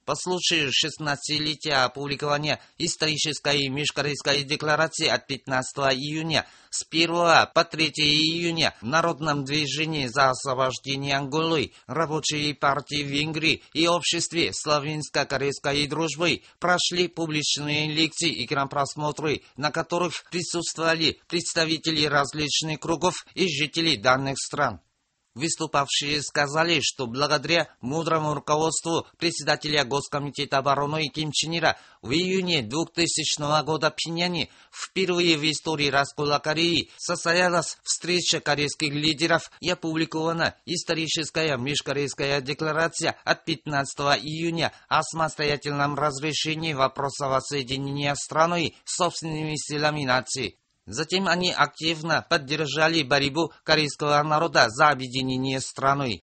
По случаю 16-летия опубликования исторической межкорейской декларации от 15 июня с 1 по 3 июня в Народном движении за освобождение Анголы, Рабочей партии Венгрии и Обществе славянско-корейской дружбы прошли публичные лекции и кинопросмотры, на которых присутствовали представители различных кругов и жителей данных стран. Выступавшие сказали, что благодаря мудрому руководству председателя Госкомитета обороны Ким Чен Ира в июне 2000 года в Пхеньяне впервые в истории раскола Кореи состоялась встреча корейских лидеров и опубликована историческая межкорейская декларация от 15 июня о самостоятельном разрешении вопроса воссоединения страны собственными силами нации. Затем они активно поддержали борьбу корейского народа за объединение страны.